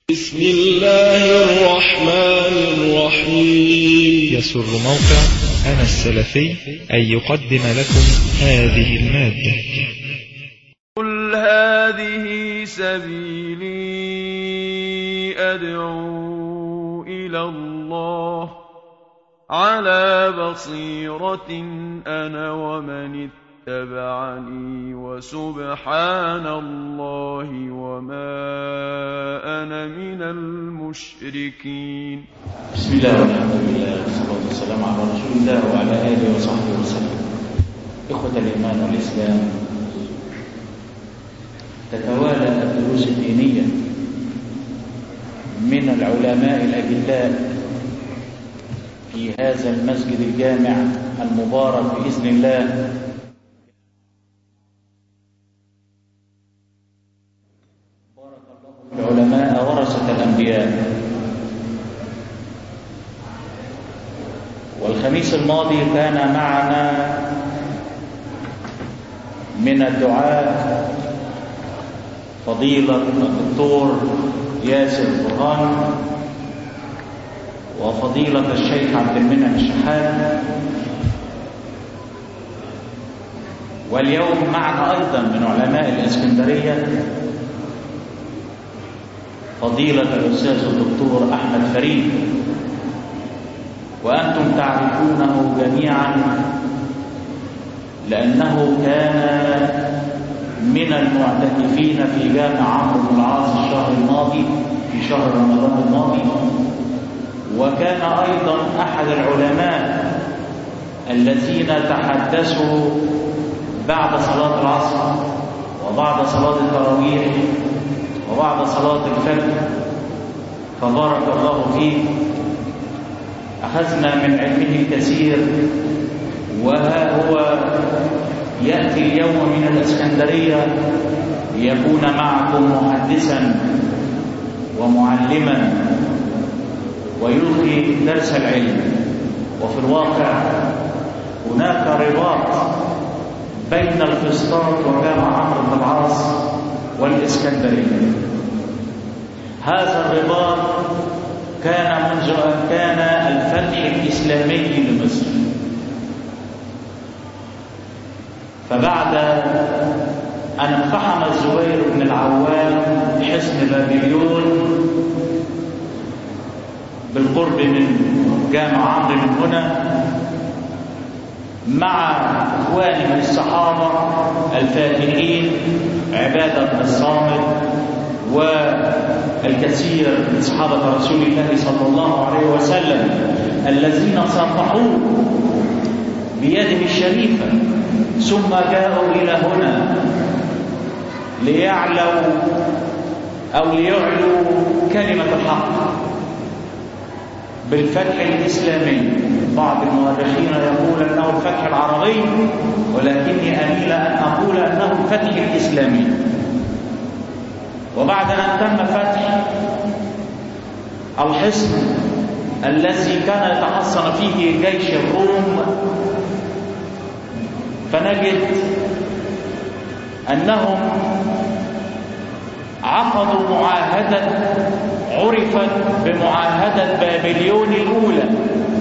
بسم الله الرحمن الرحيم. يسر موقع أنا السلفي أن يقدم لكم هذه المادة. قل هذه سبيلي أدعو إلى الله على بصيرة أنا ومن اتبعني وسبحان الله وما أنا من المشركين. بسم الله والحمد لله والصلاة والسلام على رسول الله وعلى آله وصحبه وسلم. إخوة الإيمان والإسلام، تتوالى الدروس الدينية من العلماء الأجلاء في هذا المسجد الجامع المبارك بإذن الله. بارك الله في العلماء ورثة الأنبياء. والخميس الماضي كان معنا من الدعاة فضيلة الدكتور ياسر برهان وفضيلة الشيخ عبد المنعم الشحات، واليوم معنا أيضا من علماء الإسكندرية فضيلة الأستاذ الدكتور أحمد فريد، وأنتم تعرفونه جميعا لأنه كان من المعتكفين في جامع عمرو بن العاص الشهر الماضي في شهر رمضان الماضي، وكان أيضا أحد العلماء الذين تحدثوا بعد صلاة العصر وبعد صلاة التراويح وبعد صلاة الفجر، فبارك الله فيه. أخذنا من علمه الكثير، وها هو يأتي اليوم من الإسكندرية ليكون معكم محدثا ومعلما ويلقي درس العلم. وفي الواقع هناك رباط بين الفسطاط وجامع عمرو بن العاص والإسكندرية. هذا الرباط كان منذ أن كان الفتح الإسلامي لمصر، فبعد أن اقتحم الزبير بن العوام حصن بابليون بالقرب من جامع عمرو من هنا مع إخوانه الصحابة الفاتحين عبادة بن الصامت والكثير من صحابة رسول الله صلى الله عليه وسلم الذين صافحوه بيده الشريفة، ثم جاءوا إلى هنا ليعلوا أو ليعلوا كلمة الحق بالفتح الإسلامي. بعض المؤرخين يقول أنه الفتح العربي، ولكني أميل أن أقول أنه الفتح الإسلامي. وبعد أن تم فتح الحصن الذي كان يتحصن فيه جيش الروم، فنجد أنهم عقدوا معاهدة عرفت بمعاهدة بابليون الأولى،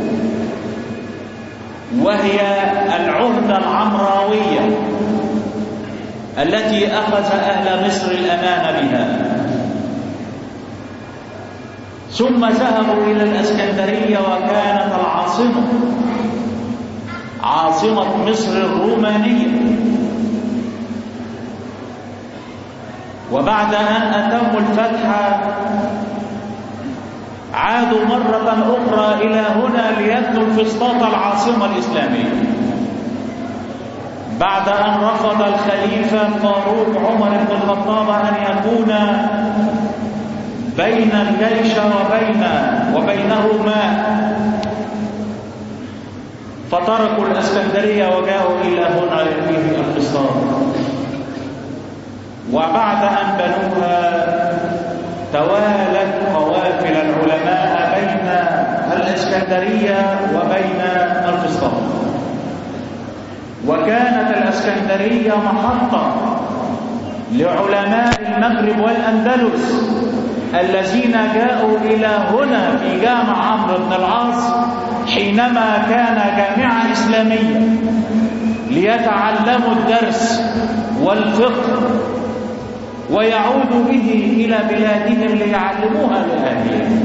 وهي العهدة العمراوية التي أخذ أهل مصر الأمان بها. ثم ذهبوا إلى الإسكندرية، وكانت العاصمة عاصمة مصر الرومانية. وبعد أن أتموا الفتح عادوا مرة أخرى إلى هنا ليبنوا الفسطاط العاصمة الإسلامية، بعد أن رفض الخليفة فاروق عمر بن الخطاب أن يكون بين الجيش وبينه ماء، فتركوا الإسكندرية وجاءوا إلى هنا ليبنوا الفسطاط. وبعد أن بنوها توالت قوافل العلماء بين الإسكندرية وبين الفسطاط، وكانت الإسكندرية محطة لعلماء المغرب والأندلس الذين جاءوا إلى هنا في جامع عمرو بن العاص حينما كان جامعة إسلامية ليتعلموا الدرس والفقه ويعودوا به إلى بلادهم ليعلموها لأهلهم.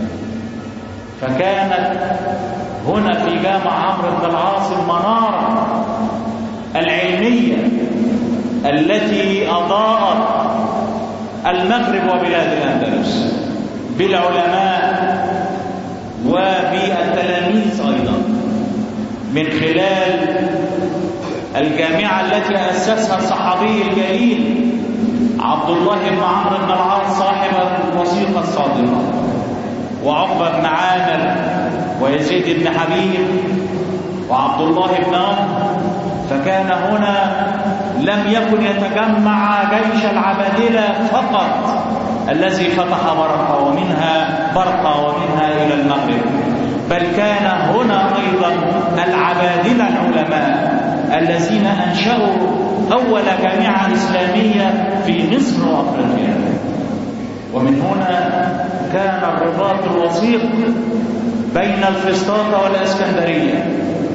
فكانت هنا في جامع عمرو بن العاص المنارة العلمية التي أضاءت المغرب وبلاد الأندلس بالعلماء وبالتلاميذ أيضا من خلال الجامعة التي أسسها الصحابي الجليل عبد الله بن عمرو بن العاص صاحب الوثيقة الصادقة، وعقبة بن عامر ويزيد بن حبيب وعبد الله بن عمرو. فكان هنا لم يكن يتجمع جيش العبادلة فقط الذي فتح برقة ومنها إلى المغرب، بل كان هنا أيضا العبادلة العلماء الذين أنشأوا أول جامعة إسلامية في مصر وأفريقيا. ومن هنا كان الرباط الوثيق بين الفسطاط والإسكندرية،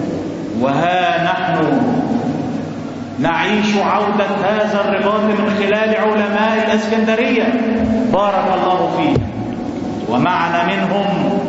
وها نحن نعيش عودة هذا الرباط من خلال علماء الإسكندرية بارك الله فيه. ومعنا منهم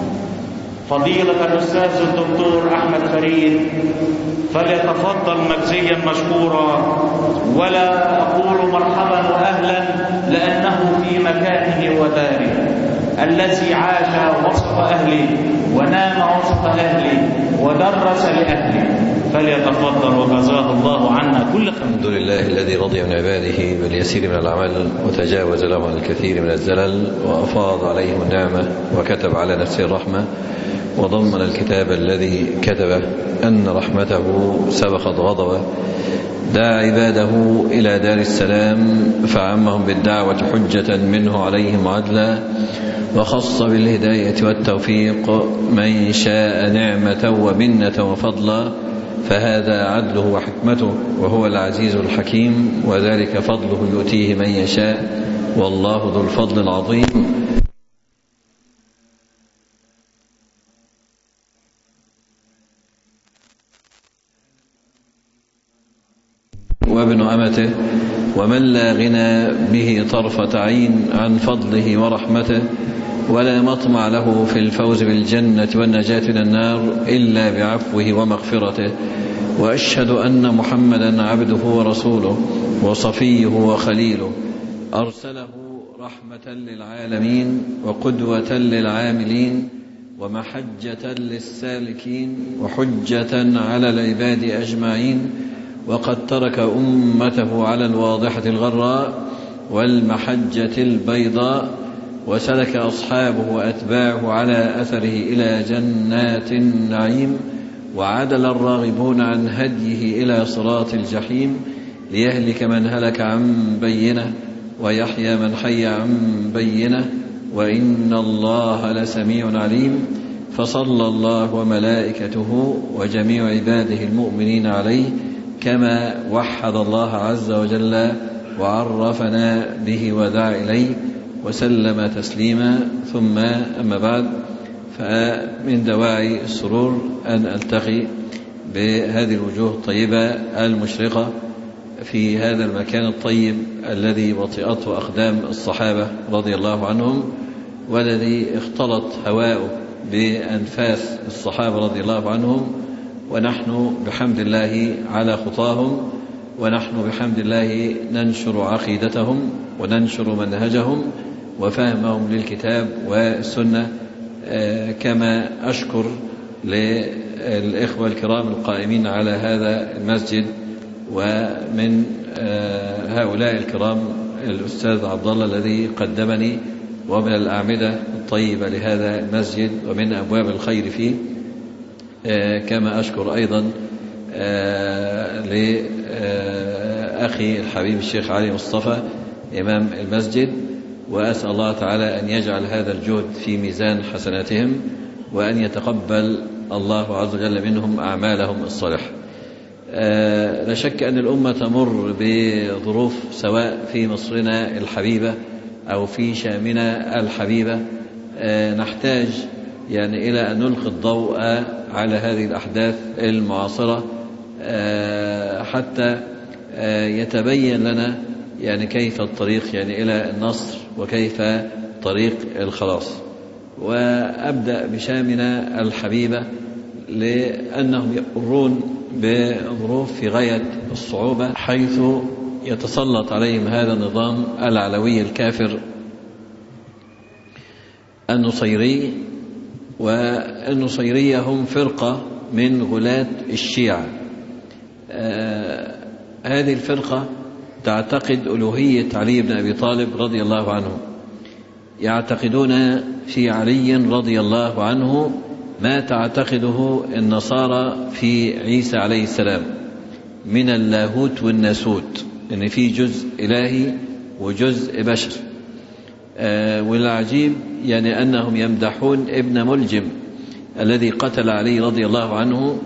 فضيلة الأستاذ الدكتور أحمد فريد، فليتفضل مجزيا مشكورا، ولا أقول مرحبا وأهلا لأنه في مكانه وداره الذي عاش وسط أهله ونام وسط أهله ودرس لأهله، فليتفضل وجزاه الله عنا كل خير. الحمد لله الذي رضي من عباده باليسير من الأعمال وتجاوز لهم عن الكثير من الزلل، وأفاض عليهم النعمة وكتب على نفسه الرحمة، وضمن الكتاب الذي كتبه أن رحمته سبقت غضبه، دعا عباده إلى دار السلام فعمهم بالدعوة حجة منه عليهم عدلا، وخص بالهداية والتوفيق من شاء نعمة ومنة وفضلا، فهذا عدله وحكمته وهو العزيز الحكيم، وذلك فضله يؤتيه من يشاء والله ذو الفضل العظيم. وابن أمته، ومن لا غنى به طرفة عين عن فضله ورحمته، ولا مطمع له في الفوز بالجنة والنجاة من النار إلا بعفوه ومغفرته. وأشهد أن محمدا عبده ورسوله وصفيه وخليله، أرسله رحمة للعالمين وقدوة للعاملين ومحجة للسالكين وحجة على العباد أجمعين، وقد ترك أمته على الواضحة الغراء والمحجة البيضاء، وسلك أصحابه وأتباعه على أثره إلى جنات النعيم، وعدل الراغبون عن هديه إلى صراط الجحيم، ليهلك من هلك عن بينه ويحيى من حي عن بينه، وإن الله لسميع عليم. فصلى الله وملائكته وجميع عباده المؤمنين عليه كما وحد الله عز وجل وعرفنا به ودعا إليه وسلم تسليما. ثم أما بعد، فمن دواعي السرور أن ألتقي بهذه الوجوه الطيبة المشرقة في هذا المكان الطيب الذي وطئته أقدام الصحابة رضي الله عنهم، والذي اختلط هواؤه بأنفاس الصحابة رضي الله عنهم، ونحن بحمد الله على خطاهم، ونحن بحمد الله ننشر عقيدتهم وننشر منهجهم وفهمهم للكتاب والسنة. كما أشكر للإخوة الكرام القائمين على هذا المسجد، ومن هؤلاء الكرام الأستاذ عبد الله الذي قدمني، ومن الأعمدة الطيبة لهذا المسجد ومن أبواب الخير فيه. كما أشكر أيضا لأخي الحبيب الشيخ علي مصطفى إمام المسجد، وأسأل الله تعالى أن يجعل هذا الجهد في ميزان حسناتهم، وأن يتقبل الله عز وجل منهم أعمالهم الصالحة. لا شك أن الأمة تمر بظروف سواء في مصرنا الحبيبة أو في شامنا الحبيبة نحتاج يعني إلى أن نلقي الضوء على هذه الأحداث المعاصرة حتى يتبين لنا يعني كيف الطريق يعني إلى النصر وكيف طريق الخلاص. وأبدأ بشامنا الحبيبة لأنهم يمرون بظروف في غاية الصعوبة، حيث يتسلط عليهم هذا النظام العلوي الكافر النصيري. والنصيرية هم فرقة من غلاة الشيعة. هذه الفرقة تعتقد ألوهية علي بن أبي طالب رضي الله عنه، يعتقدون في علي رضي الله عنه ما تعتقده النصارى في عيسى عليه السلام من اللاهوت والناسوت، إن في جزء إلهي وجزء بشر. والعجيب يعني أنهم يمدحون ابن ملجم الذي قتل علي رضي الله عنه،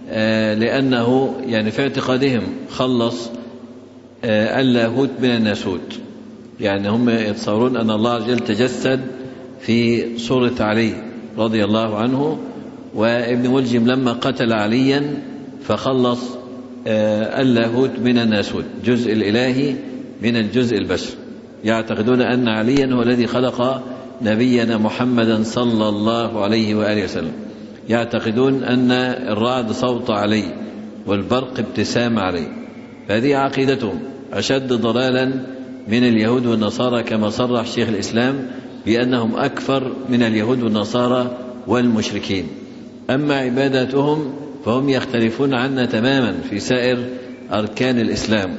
لأنه يعني في اعتقادهم خلص اللاهوت من الناسوت. يعني هم يتصورون أن الله عز وجل تجسد في صورة علي رضي الله عنه، وابن ملجم لما قتل عليا فخلص اللاهوت من الناسوت، جزء الإلهي من الجزء البشر. يعتقدون أن عليا هو الذي خلق نبينا محمدا صلى الله عليه وآله وسلم. يعتقدون أن الرعد صوت علي والبرق ابتسام علي. هذه عقيدتهم أشد ضلالا من اليهود والنصارى، كما صرح شيخ الإسلام بأنهم أكفر من اليهود والنصارى والمشركين. أما عباداتهم فهم يختلفون عنا تماما في سائر أركان الإسلام،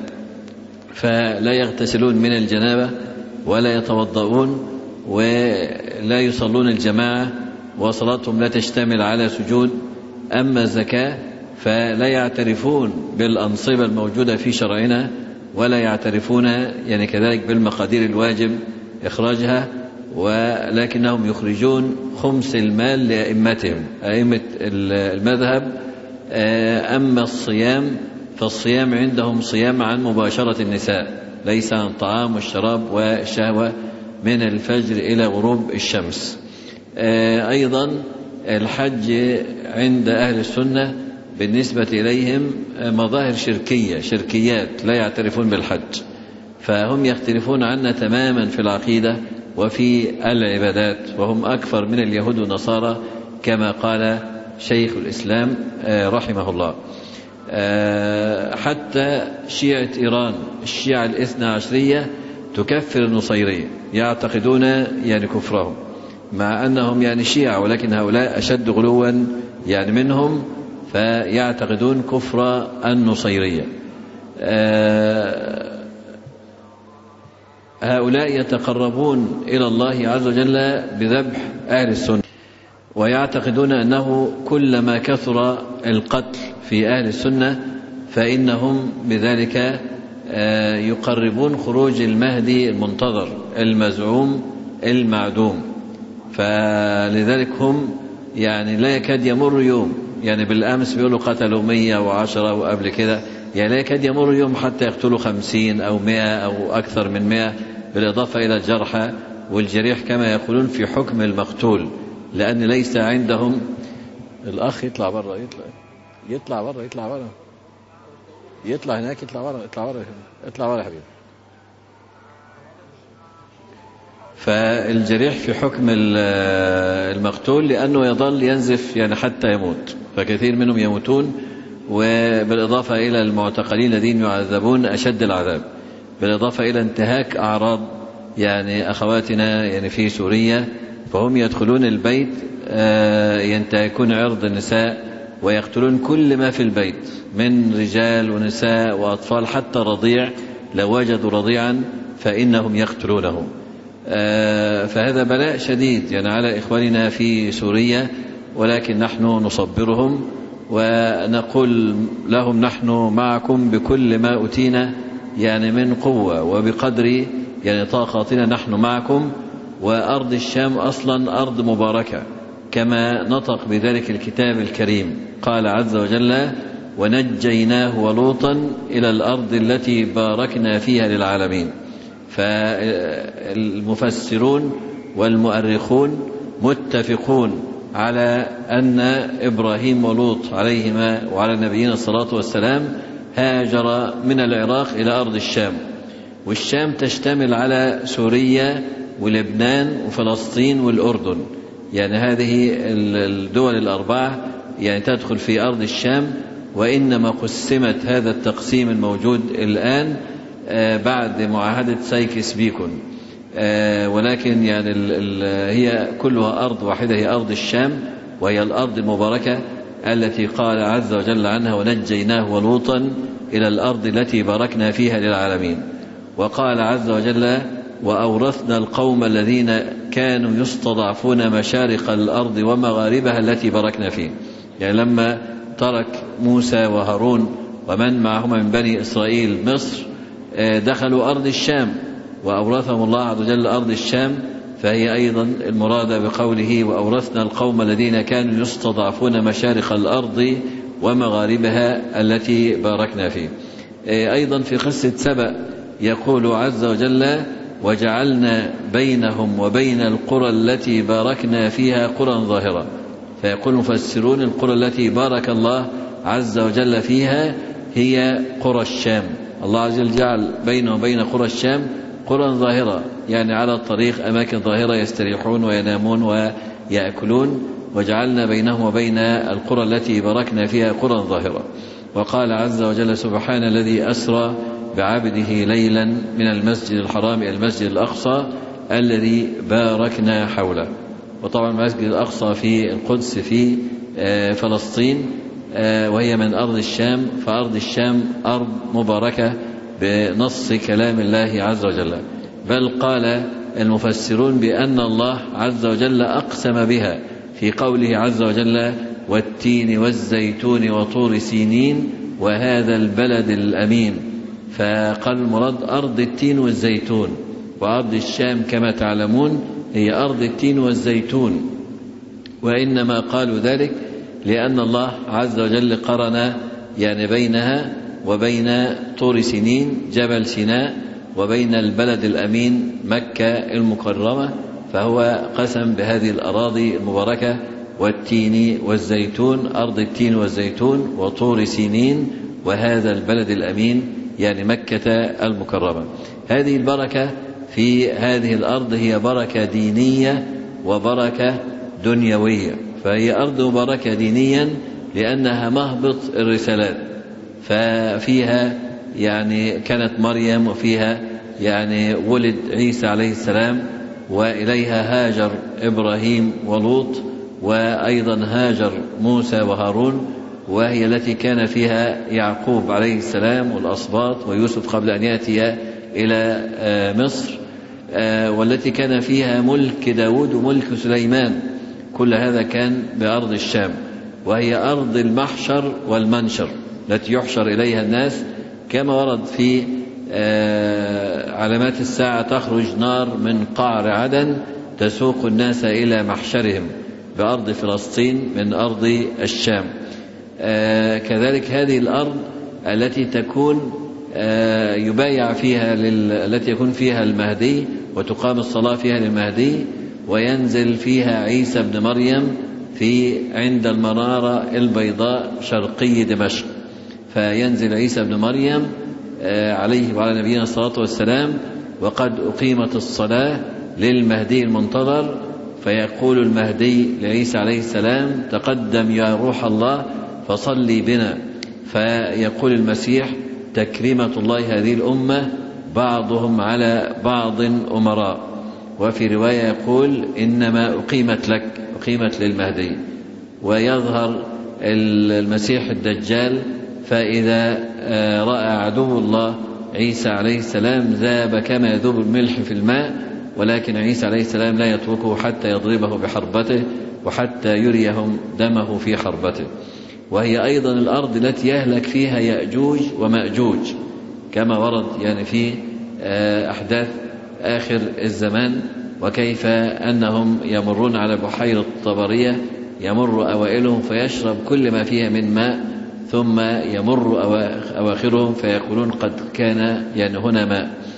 فلا يغتسلون من الجنابة ولا يتوضؤون ولا يصلون الجماعة، وصلاتهم لا تشتمل على سجود. أما الزكاة فلا يعترفون بالأنصبة الموجودة في شرعنا، ولا يعترفون يعني كذلك بالمقادير الواجب إخراجها، ولكنهم يخرجون خمس المال لأئمتهم، أئمة المذهب. أما الصيام فالصيام عندهم صيام عن مباشرة النساء، ليس عن الطعام والشراب والشهوة من الفجر إلى غروب الشمس. أيضا الحج عند أهل السنة بالنسبة إليهم مظاهر شركيات، لا يعترفون بالحج، فهم يختلفون عنا تماما في العقيدة وفي العبادات، وهم أكثر من اليهود والنصارى كما قال شيخ الإسلام رحمه الله. حتى شيعة إيران، الشيعة الاثنى عشرية، تكفر النصيرية، يعتقدون يعني كفرهم، مع أنهم يعني شيعة، ولكن هؤلاء أشد غلوا يعني منهم، فيعتقدون كفر النصيرية. هؤلاء يتقربون إلى الله عز وجل بذبح أهل السنة، ويعتقدون أنه كلما كثر القتل في أهل السنة فإنهم بذلك يقربون خروج المهدي المنتظر المزعوم المعدوم. فلذلك هم يعني لا يكاد يمر يوم، يعني بالأمس بيقولوا قتلوا 110 وقبل كده، يعني لا يكاد يمر يوم حتى يقتلوا 50 أو 100 أو أكثر من 100، بالإضافة إلى الجرحى والجريح كما يقولون في حكم المقتول، لأن ليس عندهم. الأخ يطلع برا، يطلع هناك، يطلع برا يا حبيبي. فالجريح في حكم المقتول لأنه يظل ينزف يعني حتى يموت، فكثير منهم يموتون، وبالإضافة إلى المعتقلين الذين يعذبون أشد العذاب، بالإضافة إلى انتهاك أعراض يعني أخواتنا يعني في سوريا، فهم يدخلون البيت ينتهكون عرض النساء ويقتلون كل ما في البيت من رجال ونساء وأطفال، حتى رضيع لو وجدوا رضيعا فإنهم يقتلونه. فهذا بلاء شديد يعني على إخواننا في سوريا، ولكن نحن نصبرهم ونقول لهم نحن معكم بكل ما أوتينا يعني من قوة، وبقدر يعني طاقتنا نحن معكم. وأرض الشام أصلا أرض مباركة، كما نطق بذلك الكتاب الكريم، قال عز وجل: ونجيناه ولوطا إلى الأرض التي باركنا فيها للعالمين. فالمفسرون والمؤرخون متفقون على أن إبراهيم ولوط عليهما وعلى نبينا الصلاة والسلام هاجر من العراق إلى أرض الشام، والشام تشتمل على سوريا ولبنان وفلسطين والأردن، يعني هذه الدول الأربعة يعني تدخل في أرض الشام. وإنما قسمت هذا التقسيم الموجود الآن بعد معاهدة سايكس بيكون، ولكن يعني هي كلها أرض واحدة، هي أرض الشام، وهي الأرض المباركة التي قال عز وجل عنها ونجيناه ولوطا إلى الأرض التي باركنا فيها للعالمين. وقال عز وجل وأورثنا القوم الذين كانوا يستضعفون مشارق الأرض ومغاربها التي باركنا فيه، يعني لما ترك موسى وهارون ومن معهما من بني إسرائيل مصر دخلوا أرض الشام وأورثهم الله عز وجل أرض الشام، فهي أيضا المراد بقوله وأورثنا القوم الذين كانوا يستضعفون مشارق الأرض ومغاربها التي باركنا فيه. أيضا في قصة سبأ يقول عز وجل وجعلنا بينهم وبين القرى التي باركنا فيها قرى ظاهرة، فيقول المفسرون القرى التي بارك الله عز وجل فيها هي قرى الشام. الله عز وجل جعل بينه وبين قرى الشام قرى ظاهرة، يعني على الطريق أماكن ظاهرة يستريحون وينامون ويأكلون، وجعلنا بينهم وبين القرى التي باركنا فيها قرى ظاهرة. وقال عز وجل سبحان الذي أسرى بعبده ليلا من المسجد الحرام إلى المسجد الأقصى الذي باركنا حوله. وطبعا المسجد الأقصى في القدس في فلسطين، وهي من أرض الشام، فأرض الشام أرض مباركة بنص كلام الله عز وجل. بل قال المفسرون بأن الله عز وجل أقسم بها في قوله عز وجل والتين والزيتون وطور سينين وهذا البلد الأمين، فقال المراد أرض التين والزيتون. وأرض الشام كما تعلمون هي أرض التين والزيتون، وإنما قالوا ذلك لأن الله عز وجل قرن يعني بينها وبين طور سينين جبل سيناء وبين البلد الأمين مكة المكرمة، فهو قسم بهذه الأراضي المباركة والتين والزيتون، أرض التين والزيتون وطور سينين وهذا البلد الأمين يعني مكة المكرمة. هذه البركة في هذه الأرض هي بركة دينية وبركة دنيوية، فهي أرض مباركة دينيا لأنها مهبط الرسالات، ففيها يعني كانت مريم، وفيها يعني ولد عيسى عليه السلام، وإليها هاجر إبراهيم ولوط، وأيضا هاجر موسى وهارون، وهي التي كان فيها يعقوب عليه السلام والأسباط ويوسف قبل أن يأتي إلى مصر، والتي كان فيها ملك داود وملك سليمان. كل هذا كان بأرض الشام، وهي أرض المحشر والمنشر التي يحشر إليها الناس، كما ورد في علامات الساعة تخرج نار من قعر عدن تسوق الناس إلى محشرهم بأرض فلسطين من أرض الشام. كذلك هذه الأرض التي تكون يبايع فيها التي يكون فيها المهدي وتقام الصلاة فيها للمهدي، وينزل فيها عيسى بن مريم في عند المنارة البيضاء شرقي دمشق، فينزل عيسى بن مريم عليه وعلى نبينا الصلاة والسلام وقد أقيمت الصلاة للمهدي المنتظر، فيقول المهدي لعيسى عليه السلام تقدم يا روح الله فصلي بنا، فيقول المسيح تكريمة الله هذه الأمة بعضهم على بعض أمراء. وفي رواية يقول إنما أقيمت لك، أقيمت للمهدي. ويظهر المسيح الدجال، فإذا رأى عدو الله عيسى عليه السلام ذاب كما يذوب الملح في الماء، ولكن عيسى عليه السلام لا يتركه حتى يضربه بحربته وحتى يريهم دمه في حربته. وهي أيضا الأرض التي يهلك فيها يأجوج ومأجوج، كما ورد يعني في أحداث آخر الزمان، وكيف أنهم يمرون على بحيرة طبرية، يمر أوائلهم فيشرب كل ما فيها من ماء، ثم يمر أواخرهم فيقولون قد كان يعني هنا ماء.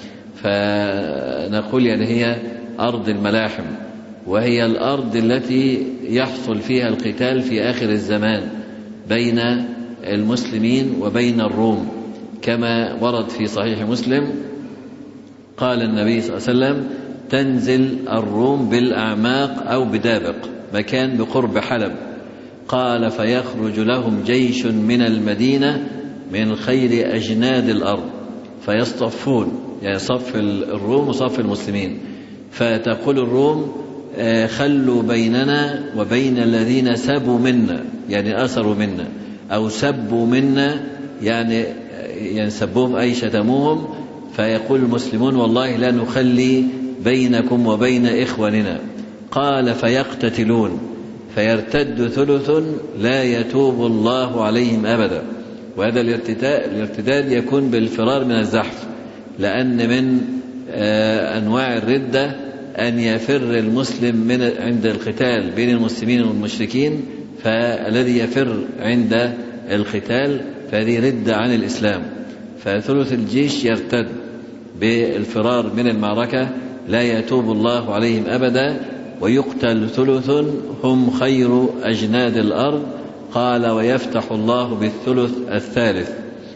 فنقول يعني هي أرض الملاحم، وهي الأرض التي يحصل فيها القتال في آخر الزمان بين المسلمين وبين الروم، كما ورد في صحيح مسلم قال النبي صلى الله عليه وسلم: تنزل الروم بالأعماق أو بدابق، مكان بقرب حلب. قال: فيخرج لهم جيش من المدينة من خير أجناد الأرض فيصطفون، يعني صف الروم وصف المسلمين، فتقول الروم: خلوا بيننا وبين الذين سبوا منا، يعني أسروا منا، أو سبوا منا يعني سبوهم أي شتموهم، فيقول المسلمون: والله لا نخلي بينكم وبين إخواننا. قال: فيقتتلون فيرتد ثلث لا يتوب الله عليهم أبدا. وهذا الارتداد يكون بالفرار من الزحف، لأن من أنواع الردة أن يفر المسلم من عند القتال بين المسلمين والمشركين، فالذي يفر عند القتال فهذه ردة عن الإسلام، فثلث الجيش يرتد بالفرار من المعركة لا يتوب الله عليهم أبدا، ويقتل ثلث هم خير أجناد الأرض. قال: ويفتح الله بالثلث الثالث،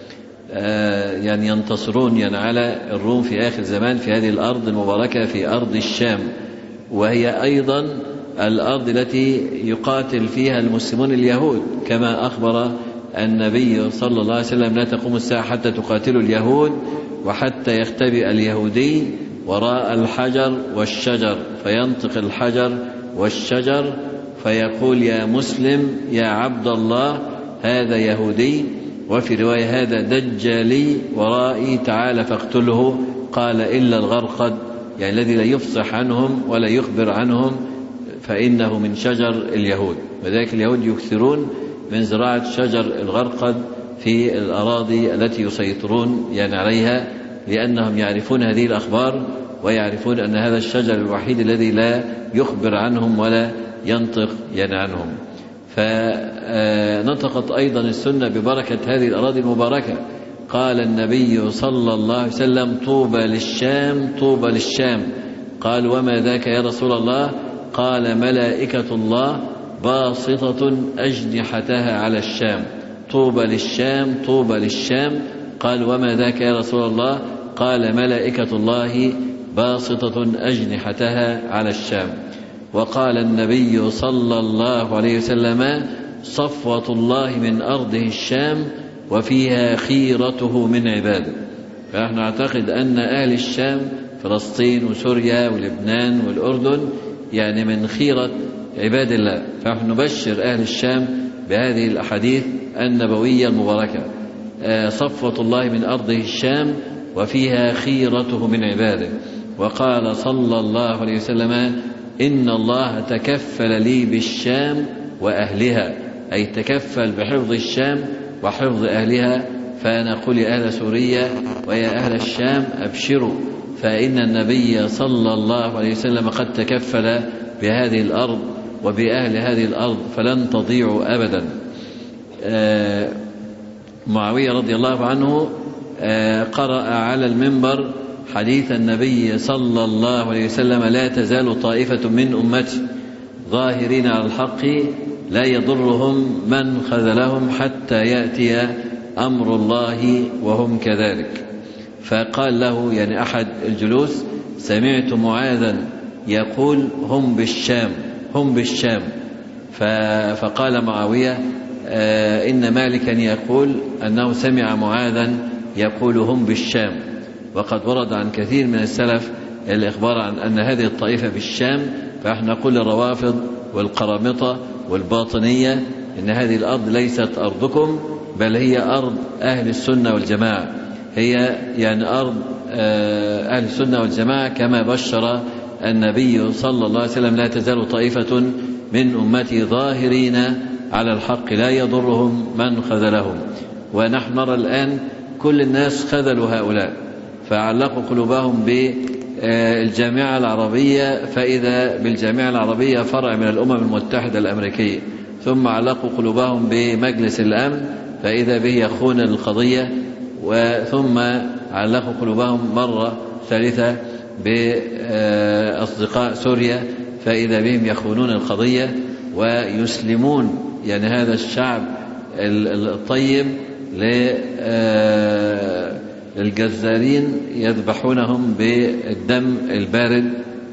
يعني ينتصرون يعني على الروم في آخر زمان في هذه الأرض المباركة، في أرض الشام، وهي أيضا الأرض التي يقاتل فيها المسلمون اليهود، كما أخبر النبي صلى الله عليه وسلم: لا تقوم الساعة حتى تقاتلوا اليهود وحتى يختبئ اليهودي وراء الحجر والشجر، فينطق الحجر والشجر فيقول: يا مسلم يا عبد الله هذا يهودي، وفي رواية هذا دجالي ورائي تعال فاقتله. قال: إلا الغرقد، يعني الذي لا يفصح عنهم ولا يخبر عنهم، فإنه من شجر اليهود. وذلك اليهود يكثرون من زراعة شجر الغرقد في الأراضي التي يسيطرون يعني عليها، لأنهم يعرفون هذه الأخبار ويعرفون أن هذا الشجر الوحيد الذي لا يخبر عنهم ولا ينطق يعني عنهم. فنطقت أيضا السنة ببركة هذه الأراضي المباركة. قال النبي صلى الله عليه وسلم: طوبى للشام، طوبى للشام. قال: وما ذاك يا رسول الله؟ قال: ملائكة الله باسطة أجنحتها على الشام. طوبى للشام، طوبى للشام. قال: وما ذاك يا رسول الله؟ قال: ملائكة الله باسطة أجنحتها على الشام. وقال النبي صلى الله عليه وسلم: صفوة الله من أرضه الشام وفيها خيرته من عباده. فنحن نعتقد أن أهل الشام فلسطين وسوريا ولبنان والأردن يعني من خيرة عباد الله، فنحن نبشر أهل الشام بهذه الأحاديث النبوية المباركة: صفوة الله من أرضه الشام وفيها خيرته من عباده. وقال صلى الله عليه وسلم: إن الله تكفل لي بالشام وأهلها، أي تكفل بحفظ الشام وحفظ أهلها. فنقول يا أهل سوريا ويا أهل الشام أبشروا، فإن النبي صلى الله عليه وسلم قد تكفل بهذه الأرض وبأهل هذه الأرض فلن تضيعوا أبدا. معاوية رضي الله عنه قرأ على المنبر حديث النبي صلى الله عليه وسلم: لا تزال طائفة من أمتي ظاهرين على الحق لا يضرهم من خذلهم حتى يأتي أمر الله وهم كذلك. فقال له يعني أحد الجلوس: سمعت معاذا يقول هم بالشام، هم بالشام. فقال معاوية: إن مالكا يقول أنه سمع معاذا يقول هم بالشام. وقد ورد عن كثير من السلف الإخبار عن أن هذه الطائفة بالشام، فنحن نقول للروافض والقرامطة والباطنية إن هذه الأرض ليست أرضكم، بل هي أرض أهل السنة والجماعة، هي يعني أرض أهل السنة والجماعة، كما بشر النبي صلى الله عليه وسلم: لا تزال طائفة من أمتي ظاهرين على الحق لا يضرهم من خذلهم. ونحن نرى الآن كل الناس خذلوا هؤلاء، فعلقوا قلوبهم بالجامعة العربية، فإذا بالجامعة العربية فرع من الأمم المتحدة الأمريكية، ثم علقوا قلوبهم بمجلس الأمن فإذا به يخون القضية، ثم علقوا قلوبهم مرة الثالثة بأصدقاء سوريا، فإذا بهم يخونون القضية ويسلمون يعني هذا الشعب الطيب للجزارين يذبحونهم بالدم البارد.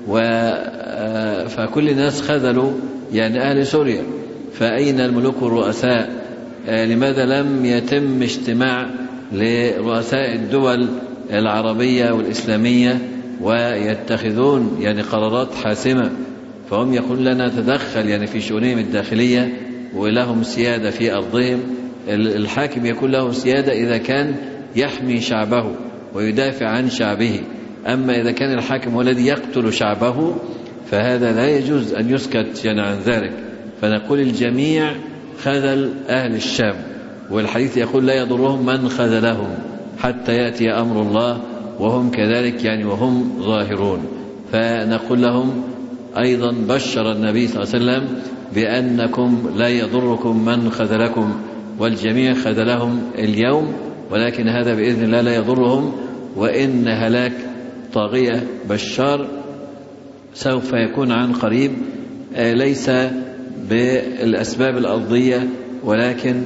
فكل الناس خذلوا يعني أهل سوريا، فأين الملوك والرؤساء؟ لماذا لم يتم اجتماع لرؤساء الدول العربية والإسلامية ويتخذون يعني قرارات حاسمة؟ فهم يقول لنا تدخل يعني في شؤونهم الداخلية ولهم سيادة في أرضهم. الحاكم يكون له سيادة إذا كان يحمي شعبه ويدافع عن شعبه، أما إذا كان الحاكم هو الذي يقتل شعبه فهذا لا يجوز أن يسكت يعني عن ذلك. فنقول الجميع خذل أهل الشام، والحديث يقول لا يضرهم من خذلهم حتى يأتي أمر الله وهم كذلك يعني وهم ظاهرون. فنقول لهم أيضا بشر النبي صلى الله عليه وسلم بأنكم لا يضركم من خذلكم، والجميع خذلهم اليوم، ولكن هذا بإذن الله لا يضرهم. وإن هلاك طاغية بشار سوف يكون عن قريب، ليس بالأسباب الأرضية ولكن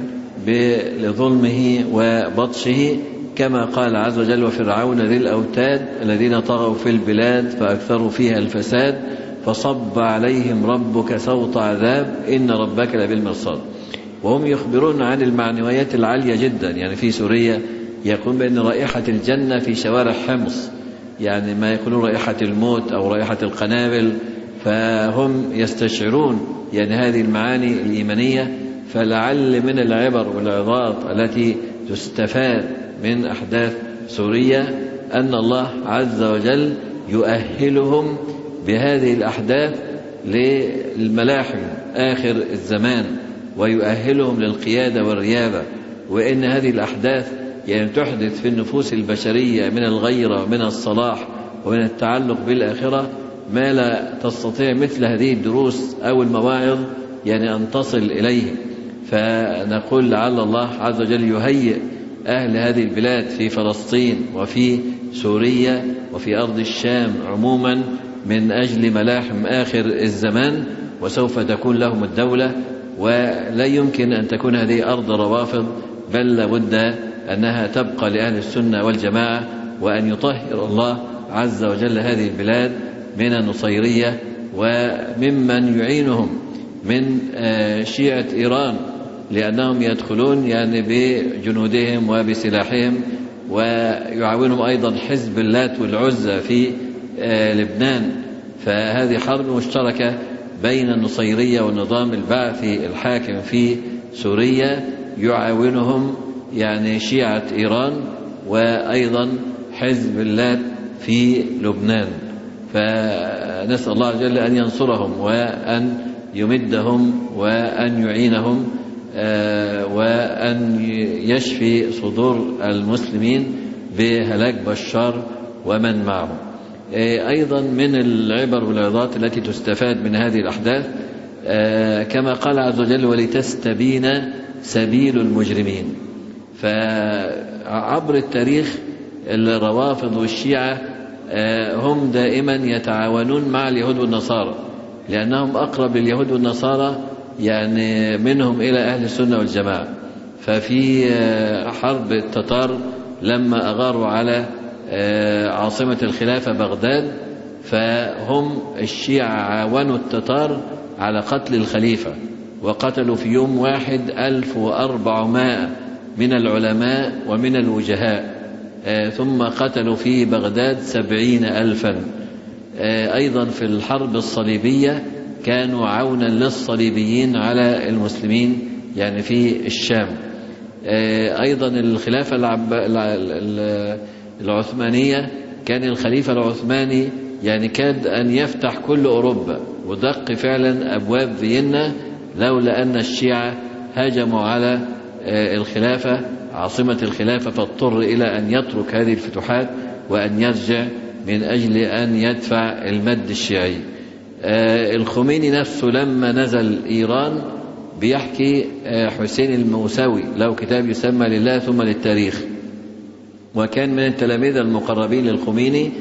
بظلمه وبطشه، كما قال عز وجل وفرعون ذي الأوتاد الذين طغوا في البلاد فأكثروا فيها الفساد فصب عليهم ربك سوط عذاب إن ربك لبالمرصاد. وهم يخبرون عن المعنويات العالية جدا يعني في سوريا، يقول بأن رائحة الجنة في شوارع حمص، يعني ما يقولون رائحة الموت أو رائحة القنابل، فهم يستشعرون يعني هذه المعاني الإيمانية. فلعل من العبر والعظات التي تستفاد من أحداث سوريا أن الله عز وجل يؤهلهم بهذه الأحداث للملاحم آخر الزمان، ويؤهلهم للقيادة والريادة. وإن هذه الأحداث يعني تحدث في النفوس البشرية من الغيرة ومن الصلاح ومن التعلق بالآخرة ما لا تستطيع مثل هذه الدروس أو المواعظ يعني أن تصل إليه. فنقول لعل الله عز وجل يهيئ أهل هذه البلاد في فلسطين وفي سوريا وفي أرض الشام عموما من أجل ملاحم آخر الزمان، وسوف تكون لهم الدولة. ولا يمكن أن تكون هذه أرض روافض، بل لابد أنها تبقى لأهل السنة والجماعة، وأن يطهر الله عز وجل هذه البلاد من النصيرية وممن يعينهم من شيعة إيران، لأنهم يدخلون يعني بجنودهم وبسلاحهم، ويعاونهم أيضا حزب اللات والعزى في لبنان. فهذه حرب مشتركة بين النصيرية والنظام البعثي الحاكم في سوريا، يعاونهم يعني شيعة إيران وأيضا حزب اللات في لبنان. فنسأل الله عز وجل أن ينصرهم وأن يمدهم وأن يعينهم وأن يشفي صدور المسلمين بهلاك بشار ومن معه. أيضا من العبر والعظات التي تستفاد من هذه الأحداث كما قال عز وجل ولتستبين سبيل المجرمين. فعبر التاريخ الروافض والشيعة هم دائما يتعاونون مع اليهود والنصارى، لأنهم أقرب لليهود والنصارى يعني منهم إلى أهل السنة والجماعة. ففي حرب التتار لما أغاروا على عاصمة الخلافة بغداد، فهم الشيعة عاونوا التتار على قتل الخليفة، وقتلوا في يوم واحد 1400 من العلماء ومن الوجهاء، ثم قتلوا في بغداد 70,000. أيضا في الحرب الصليبية كانوا عونا للصليبيين على المسلمين يعني في الشام. أيضا الخلافة العثمانية كان الخليفة العثماني يعني كاد أن يفتح كل أوروبا ودق فعلا أبواب فيينا، لولا أن الشيعة هاجموا على الخلافة عاصمة الخلافة، فاضطر إلى أن يترك هذه الفتوحات وأن يرجع من أجل أن يدفع المد الشيعي. الخميني نفسه لما نزل إيران بيحكي حسين الموسوي له كتاب يسمى لله ثم للتاريخ، وكان من التلاميذ المقربين للخميني،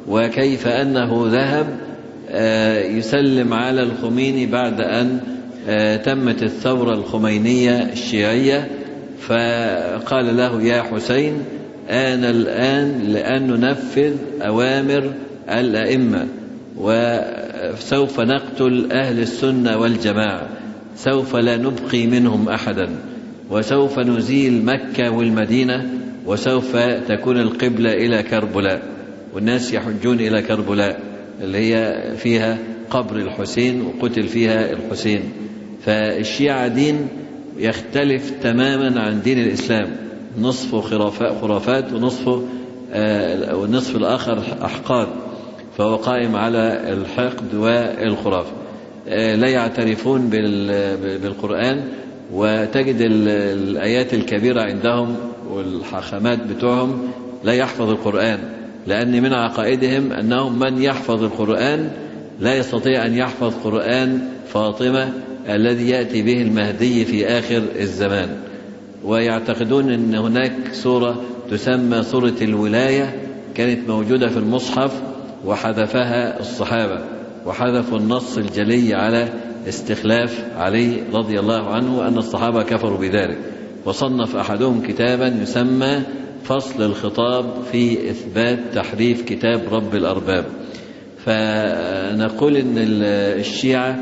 وكيف أنه ذهب يسلم على الخميني بعد أن تمت الثورة الخمينية الشيعية، فقال له: يا حسين، أنا الآن لأن ننفذ أوامر الأئمة، وسوف نقتل أهل السنة والجماعة، سوف لا نبقي منهم أحدا، وسوف نزيل مكة والمدينة، وسوف تكون القبلة إلى كربلاء، والناس يحجون إلى كربلاء اللي هي فيها قبر الحسين وقتل فيها الحسين. فالشيعة دين يختلف تماما عن دين الإسلام، نصفه خرافات ونصف الآخر أحقاد، فهو قائم على الحقد والخرافة. لا يعترفون بالقرآن، وتجد الآيات الكبيرة عندهم والحاخامات بتوعهم لا يحفظ القرآن، لأن من عقائدهم أنهم من يحفظ القرآن لا يستطيع أن يحفظ قرآن فاطمة الذي يأتي به المهدي في آخر الزمان. ويعتقدون أن هناك سورة تسمى سورة الولاية كانت موجودة في المصحف وحذفها الصحابة، وحذفوا النص الجلي على استخلاف علي رضي الله عنه، أن الصحابة كفروا بذلك، وصنف أحدهم كتابا يسمى فصل الخطاب في إثبات تحريف كتاب رب الأرباب. فنقول أن الشيعة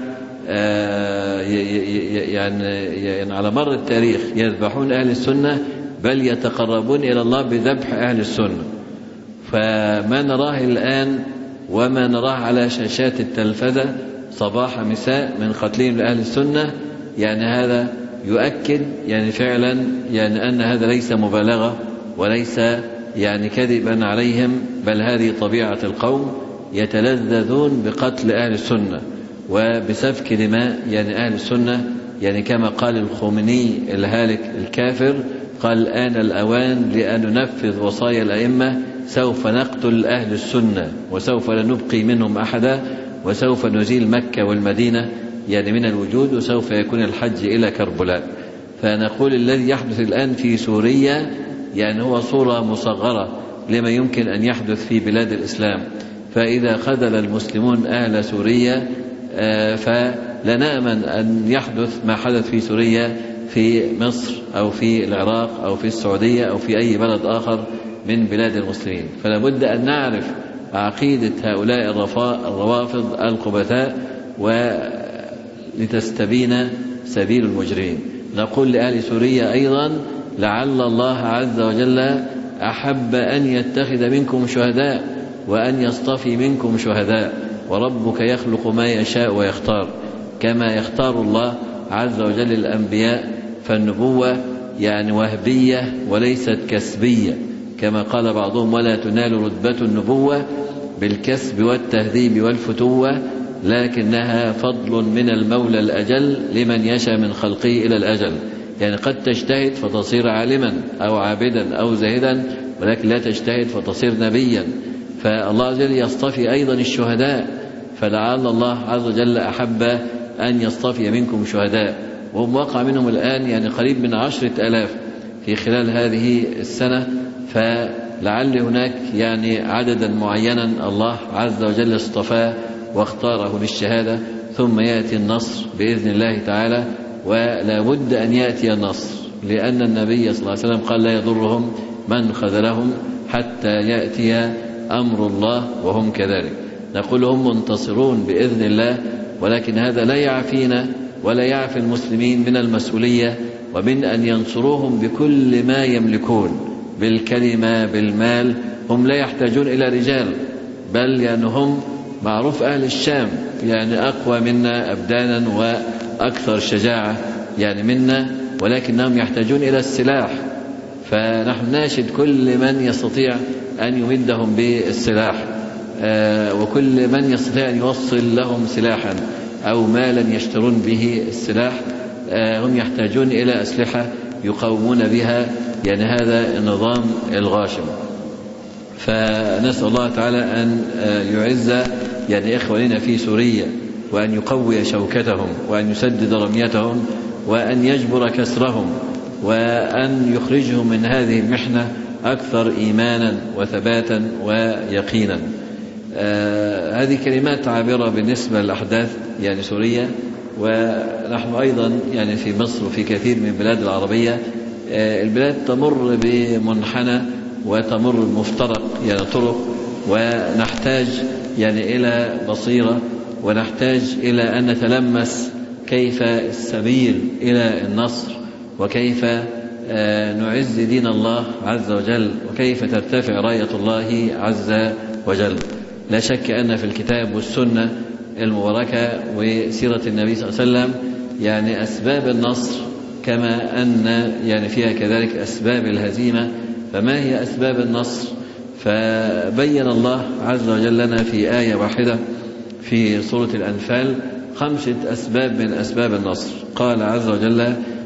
يعني على مر التاريخ يذبحون أهل السنة، بل يتقربون إلى الله بذبح أهل السنة. فما نراه الآن وما نراه على شاشات التلفزة صباح مساء من قتلهم لأهل السنة، يعني هذا يؤكد يعني فعلا يعني أن هذا ليس مبالغة وليس يعني كذبا عليهم، بل هذه طبيعة القوم، يتلذذون بقتل أهل السنة وبسفك دماء يعني أهل السنة. يعني كما قال الخميني الهالك الكافر، قال: آن الأوان لأن ننفذ وصايا الأئمة، سوف نقتل أهل السنة وسوف لا نبقي منهم أحدا، وسوف نزيل مكة والمدينة يعني من الوجود، وسوف يكون الحج إلى كربلاء. فنقول الذي يحدث الآن في سوريا يعني هو صورة مصغرة لما يمكن أن يحدث في بلاد الإسلام. فإذا خذل المسلمون أهل سوريا فلا نأمن أن يحدث ما حدث في سوريا في مصر أو في العراق أو في السعودية أو في أي بلد آخر من بلاد المسلمين. فلا بد أن نعرف عقيدة هؤلاء الروافض الخبثاء ولتستبين سبيل المجرمين. نقول لأهل سوريا أيضا: لعل الله عز وجل أحب أن يتخذ منكم شهداء وأن يصطفي منكم شهداء، وربك يخلق ما يشاء ويختار، كما يختار الله عز وجل الأنبياء. فالنبوة يعني وهبية وليست كسبية، كما قال بعضهم: ولا تنال رتبة النبوة بالكسب والتهذيب والفتوة، لكنها فضل من المولى الأجل لمن يشاء من خلقه إلى الأجل. يعني قد تجتهد فتصير عالما أو عابدا أو زاهدا، ولكن لا تجتهد فتصير نبيا. فالله عز وجل يصطفي أيضا الشهداء، فلعل الله عز وجل أحب أن يصطفي منكم شهداء، وهم وقع منهم الآن يعني قريب من 10,000 في خلال هذه السنة. فلعل هناك يعني عددا معينا الله عز وجل اصطفاه واختاره للشهادة، ثم يأتي النصر بإذن الله تعالى. ولا بد أن يأتي النصر، لأن النبي صلى الله عليه وسلم قال: لا يضرهم من خذلهم حتى يأتي أمر الله وهم كذلك. نقول هم منتصرون بإذن الله، ولكن هذا لا يعفينا ولا يعفي المسلمين من المسؤولية ومن أن ينصروهم بكل ما يملكون، بالكلمة بالمال. هم لا يحتاجون إلى رجال، بل يعني هم معروف أهل الشام يعني أقوى منا أبدانا وأكثر شجاعة يعني منا، ولكنهم يحتاجون إلى السلاح. فنحن ناشد كل من يستطيع أن يمدهم بالسلاح، وكل من يستطيع أن يوصل لهم سلاحا أو مالا يشترون به السلاح. هم يحتاجون إلى أسلحة يقاومون بها يعني هذا النظام الغاشم. فنسأل الله تعالى أن يعز يعني إخواننا في سوريا، وأن يقوي شوكتهم، وأن يسدد رميتهم، وأن يجبر كسرهم، وأن يخرجهم من هذه المحنة أكثر إيمانا وثباتا ويقينا. هذه كلمات عابرة بالنسبة للأحداث يعني سورية، ونحن أيضا يعني في مصر وفي كثير من البلاد العربية البلاد تمر بمنحنى وتمر بمفترق يعني طرق، ونحتاج يعني إلى بصيرة، ونحتاج إلى أن نتلمس كيف السبيل إلى النصر، وكيف نعز دين الله عز وجل، وكيف ترتفع راية الله عز وجل. لا شك أن في الكتاب والسنة المباركة وسيرة النبي صلى الله عليه وسلم يعني أسباب النصر، كما أن يعني فيها كذلك أسباب الهزيمة. فما هي أسباب النصر؟ فبين الله عز وجل لنا في آية واحدة في سورة الأنفال 5 أسباب من أسباب النصر. قال عز وجل: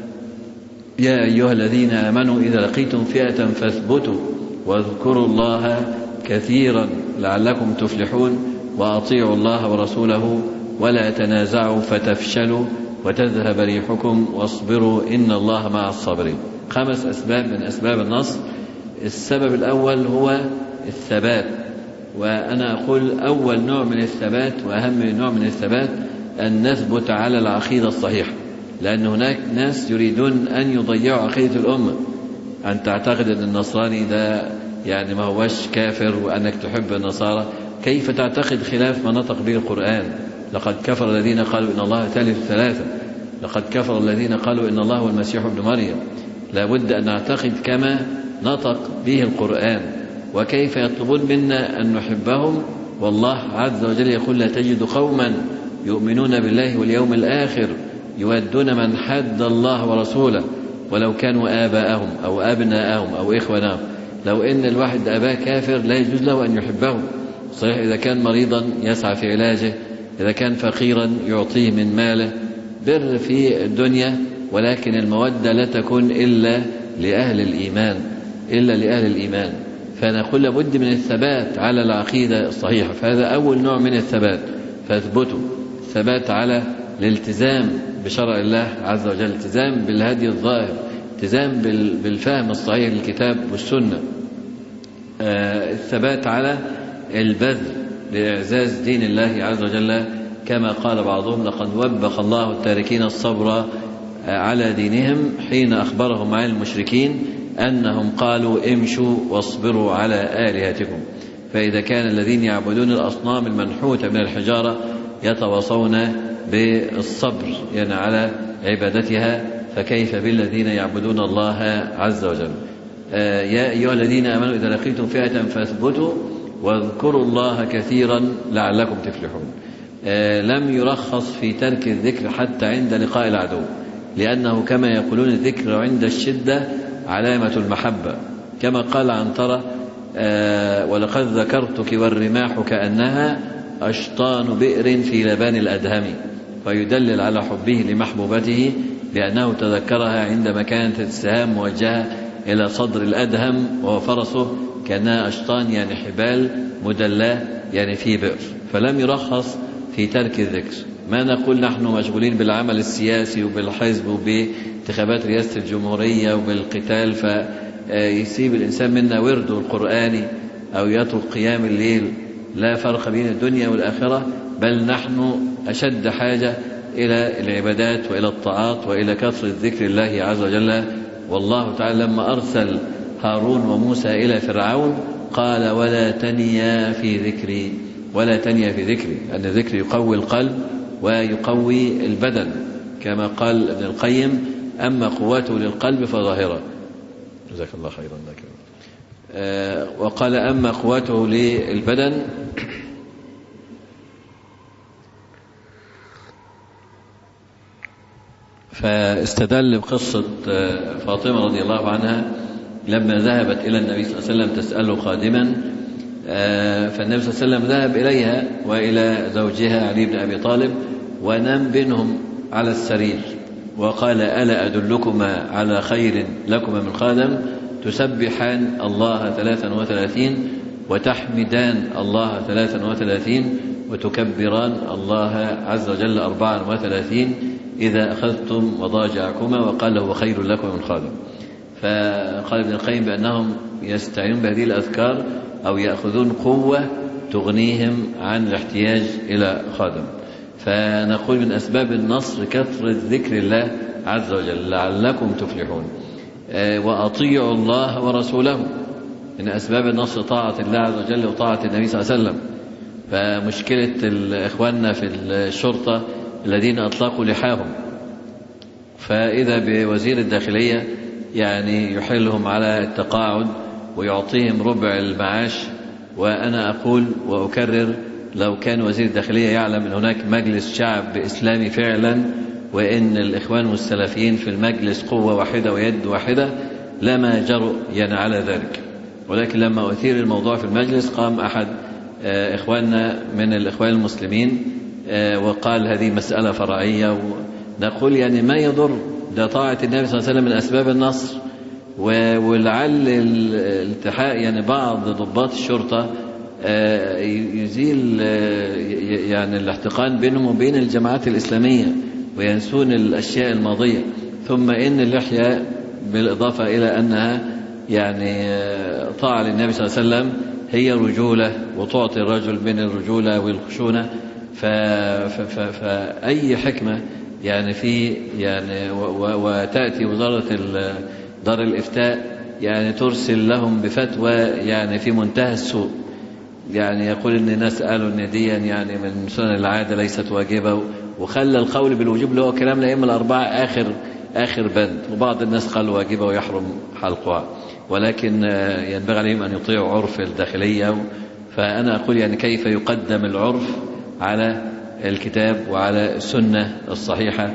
يا أيها الذين آمنوا إذا لقيتم فئة فاثبتوا واذكروا الله كثيرا لعلكم تفلحون وأطيعوا الله ورسوله ولا تنازعوا فتفشلوا وتذهب ريحكم واصبروا إن الله مع الصابرين. 5 أسباب من أسباب النصر. السبب الأول هو الثبات، وأنا أقول أول نوع من الثبات وأهم نوع من الثبات أن نثبت على العقيدة الصحيحة، لأن هناك ناس يريدون أن يضيعوا عقيدة الأمة، أن تعتقد أن النصراني ده يعني ما هوش كافر وأنك تحب النصارى. كيف تعتقد خلاف ما نطق به القرآن؟ لقد كفر الذين قالوا إن الله ثالث ثلاثة، لقد كفر الذين قالوا إن الله هو المسيح ابن مريم. لا بد أن نعتقد كما نطق به القرآن. وكيف يطلبون منا أن نحبهم والله عز وجل يقول: لا تجد قوما يؤمنون بالله واليوم الآخر يودون من حد الله ورسوله ولو كانوا آباءهم أو أبناءهم أو إخوانهم. لو إن الواحد أباه كافر لا يجوز له أن يحبه. صحيح إذا كان مريضا يسعى في علاجه، إذا كان فقيرا يعطيه من ماله، بر في الدنيا، ولكن المودة لا تكون إلا لأهل الإيمان، إلا لأهل الإيمان. فنقول لابد من الثبات على العقيدة الصحيحة، فهذا أول نوع من الثبات. فاثبتوا، الثبات على الالتزام بشرع الله عز وجل، التزام بالهدي الظاهر، التزام بالفهم الصحيح للكتاب والسنة، الثبات على البذل لإعزاز دين الله عز وجل، كما قال بعضهم: لقد وبخ الله التاركين الصبر على دينهم حين أخبرهم عن المشركين أنهم قالوا امشوا واصبروا على آلهتكم. فإذا كان الذين يعبدون الأصنام المنحوتة من الحجارة يتواصون بالصبر يعني على عبادتها، فكيف بالذين يعبدون الله عز وجل؟ يا أيها الذين آمنوا إذا لقيتم فئة فاثبتوا واذكروا الله كثيرا لعلكم تفلحون. لم يرخص في ترك الذكر حتى عند لقاء العدو، لأنه كما يقولون الذكر عند الشدة علامة المحبة، كما قال عنترة: ولقد ذكرتك والرماح كأنها أشطان بئر في لبان الأدهم، فيدلل على حبه لمحبوبته بأنه تذكرها عندما كانت السهام موجهة إلى صدر الأدهم وهو فرسه، كأنها أشطان يعني حبال مدلاة يعني في بئر. فلم يرخص في ترك الذكر. ما نقول نحن مشغولين بالعمل السياسي وبالحزب وبانتخابات رئاسة الجمهورية وبالقتال فيسيب الإنسان منا ورده القرآني أو يترك قيام الليل. لا فرق بين الدنيا والآخرة، بل نحن أشد حاجة إلى العبادات وإلى الطاعات وإلى كثرة ذكر الله عز وجل. والله تعالى لما أرسل هارون وموسى إلى فرعون قال: ولا تنيا في ذكري، ولا تنيا في ذكري، أن الذكر يقوي القلب ويقوي البدن، كما قال ابن القيم: أما قوته للقلب فظاهرة. جزاك الله خيرا لك. وقال: أما قوته للبدن فاستدل بقصة فاطمة رضي الله عنها لما ذهبت إلى النبي صلى الله عليه وسلم تسأله خادما، فالنبي صلى الله عليه وسلم ذهب إليها وإلى زوجها علي بن أبي طالب ونام بينهم على السرير، وقال: ألا أدلكما على خير لكما من خادم؟ تسبحان الله 33 وتحمدان الله 33 وتكبران الله عز وجل 34 إذا أخذتم مضاجعكما، وقال: هو خير لكم من خادم. فقال ابن القيم بأنهم يستعينون بهذه الأذكار أو يأخذون قوة تغنيهم عن الاحتياج إلى خادم. فنقول من أسباب النصر كثرة ذكر الله عز وجل لعلكم تفلحون، وأطيعوا الله ورسوله. من أسباب النصر طاعة الله عز وجل وطاعة النبي صلى الله عليه وسلم. فمشكلة إخواننا في الشرطة الذين أطلقوا لحاهم، فإذا بوزير الداخلية يعني يحلهم على التقاعد ويعطيهم ربع المعاش. وأنا أقول وأكرر، لو كان وزير الداخلية يعلم أن هناك مجلس شعب إسلامي فعلا، وإن الإخوان والسلفيين في المجلس قوة واحدة ويد واحدة، لما جرؤ يعني على ذلك. ولكن لما أثير الموضوع في المجلس قام أحد إخواننا من الإخوان المسلمين وقال هذه مسألة فرعية. ونقول يعني ما يضر، ده طاعة النبي صلى الله عليه وسلم من أسباب النصر. ولعل الالتحاق يعني بعض ضباط الشرطة يزيل يعني الاحتقان بينهم وبين الجماعات الإسلامية وينسون الأشياء الماضية. ثم إن اللحية بالإضافة إلى أنها يعني طاعة للنبي صلى الله عليه وسلم هي رجولة، وتعطي الرجل من الرجولة والخشونة. فأي حكمة يعني في يعني وتأتي وزارة دار الإفتاء يعني ترسل لهم بفتوى يعني في منتهى السوء، يعني يقول إن الناس قالوا إن دي يعني من سنن العادة ليست واجبة، وخلى القول بالوجوب اللي هو كلام الأئمة الأربعة آخر بند. وبعض الناس قالوا واجبة ويحرم حلقها، ولكن ينبغي عليهم أن يطيعوا عرف الداخلية. فأنا أقول يعني كيف يقدم العرف على الكتاب وعلى السنة الصحيحة.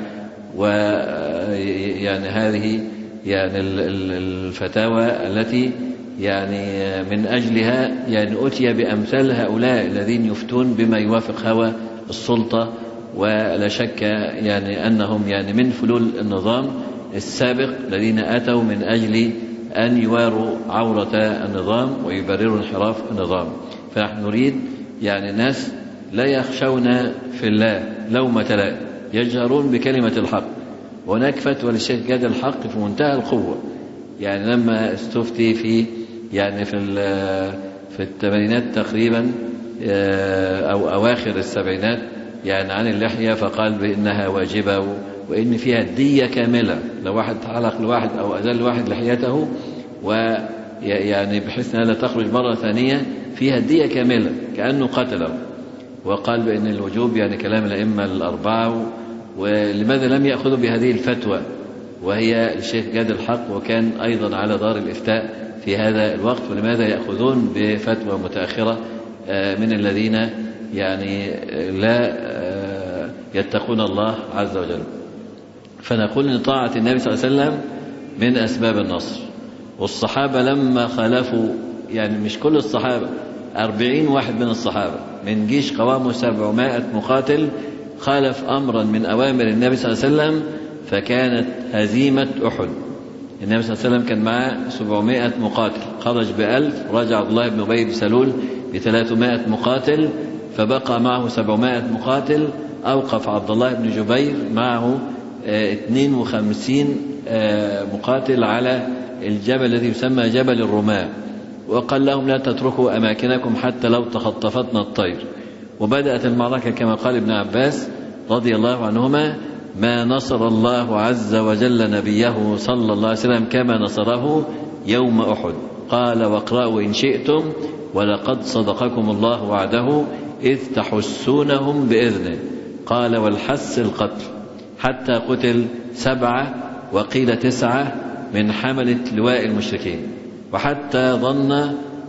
ويعني هذه يعني الفتاوى التي يعني من أجلها يعني أتي بأمثال هؤلاء الذين يفتون بما يوافق هوى السلطة. ولا شك يعني أنهم يعني من فلول النظام السابق الذين أتوا من أجل أن يواروا عورة النظام ويبرروا انحراف النظام. فنحن نريد يعني الناس لا يخشون في الله لومة لائم، يجهرون بكلمة الحق. وهناك فتوى للشيخ جاد الحق في منتهى القوة، يعني لما استفتي في يعني في الثمانينات تقريبا أو أواخر السبعينات يعني عن اللحية، فقال بأنها واجبة وإن فيها دية كاملة لو واحد علق لواحد أو أزال واحد لحيته، ويعني بحيث أنها لا تخرج مرة ثانية، فيها دية كاملة كأنه قتله. وقال بأن الوجوب يعني كلام الأئمة الأربعة. ولماذا لم يأخذوا بهذه الفتوى وهي الشيخ جاد الحق وكان أيضا على دار الإفتاء في هذا الوقت؟ ولماذا يأخذون بفتوى متأخرة من الذين يعني لا يتقون الله عز وجل؟ فنقول إن طاعة النبي صلى الله عليه وسلم من أسباب النصر. والصحابة لما خالفوا، يعني مش كل الصحابة، 40 واحد من الصحابة من جيش قوامه 700 مقاتل خالف أمرا من أوامر النبي صلى الله عليه وسلم، فكانت هزيمة أحد. النبي صلى الله عليه وسلم كان معه 700 مقاتل، خرج ب1000، رجع عبد الله بن أبي بن سلول ب300 مقاتل، فبقى معه 700 مقاتل. أوقف عبد الله بن جبير معه 52 مقاتل على الجبل الذي يسمى جبل الرماة، وقال لهم لا تتركوا أماكنكم حتى لو تخطفتنا الطير. وبدأت المعركة كما قال ابن عباس رضي الله عنهما: ما نصر الله عز وجل نبيه صلى الله عليه وسلم كما نصره يوم أحد. قال: واقرأوا إن شئتم: ولقد صدقكم الله وعده إذ تحسونهم بإذنه. قال: والحس القتل، حتى قتل 7 وقيل 9 من حملة لواء المشركين، وحتى ظن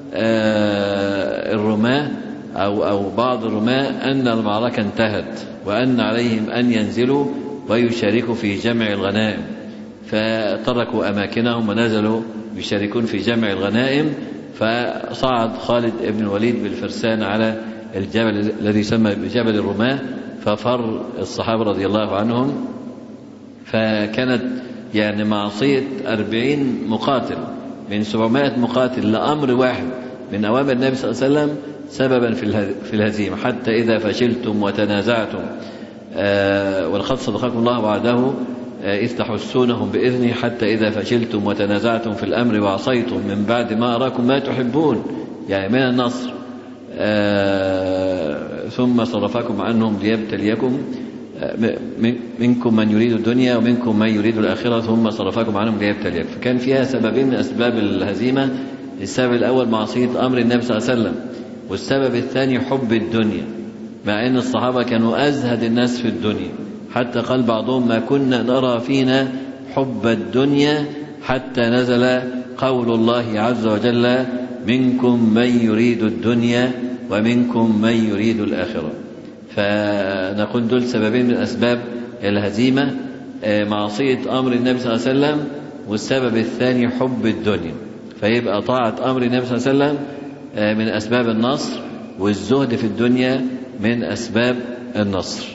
الرماة أو بعض الرماة أن المعركة انتهت وأن عليهم أن ينزلوا ويشاركوا في جمع الغنائم، فتركوا أماكنهم ونزلوا يشاركون في جمع الغنائم. فصعد خالد بن الوليد بالفرسان على الجبل الذي يسمى بجبل الرماة، ففر الصحابة رضي الله عنهم. فكانت يعني معصية 40 مقاتل من 700 مقاتل لأمر واحد من أوامر النبي صلى الله عليه وسلم سببا في الهزيمة. حتى إذا فشلتم وتنازعتم ولقد صدقكم الله وعده إذ تحسونهم بإذنه حتى إذا فشلتم وتنازعتم في الأمر وعصيتم من بعد ما أراكم ما تحبون، يعني من النصر ثم صرفكم عنهم ليبتليكم منكم من يريد الدنيا ومنكم من يريد الآخرة ثم صرفكم عنهم ليبتليكم. فكان فيها سببين من أسباب الهزيمة. السبب الأول معصية أمر النبي صلى الله عليه وسلم، والسبب الثاني حب الدنيا، مع أن الصحابة كانوا أزهد الناس في الدنيا، حتى قال بعضهم ما كنا نرى فينا حب الدنيا حتى نزل قول الله عز وجل منكم من يريد الدنيا ومنكم من يريد الآخرة. فنقول دول سببين من أسباب الهزيمة، معصية أمر النبي صلى الله عليه وسلم، والسبب الثاني حب الدنيا. فيبقى طاعة أمر النبي صلى الله عليه وسلم من أسباب النصر، والزهد في الدنيا من أسباب النصر.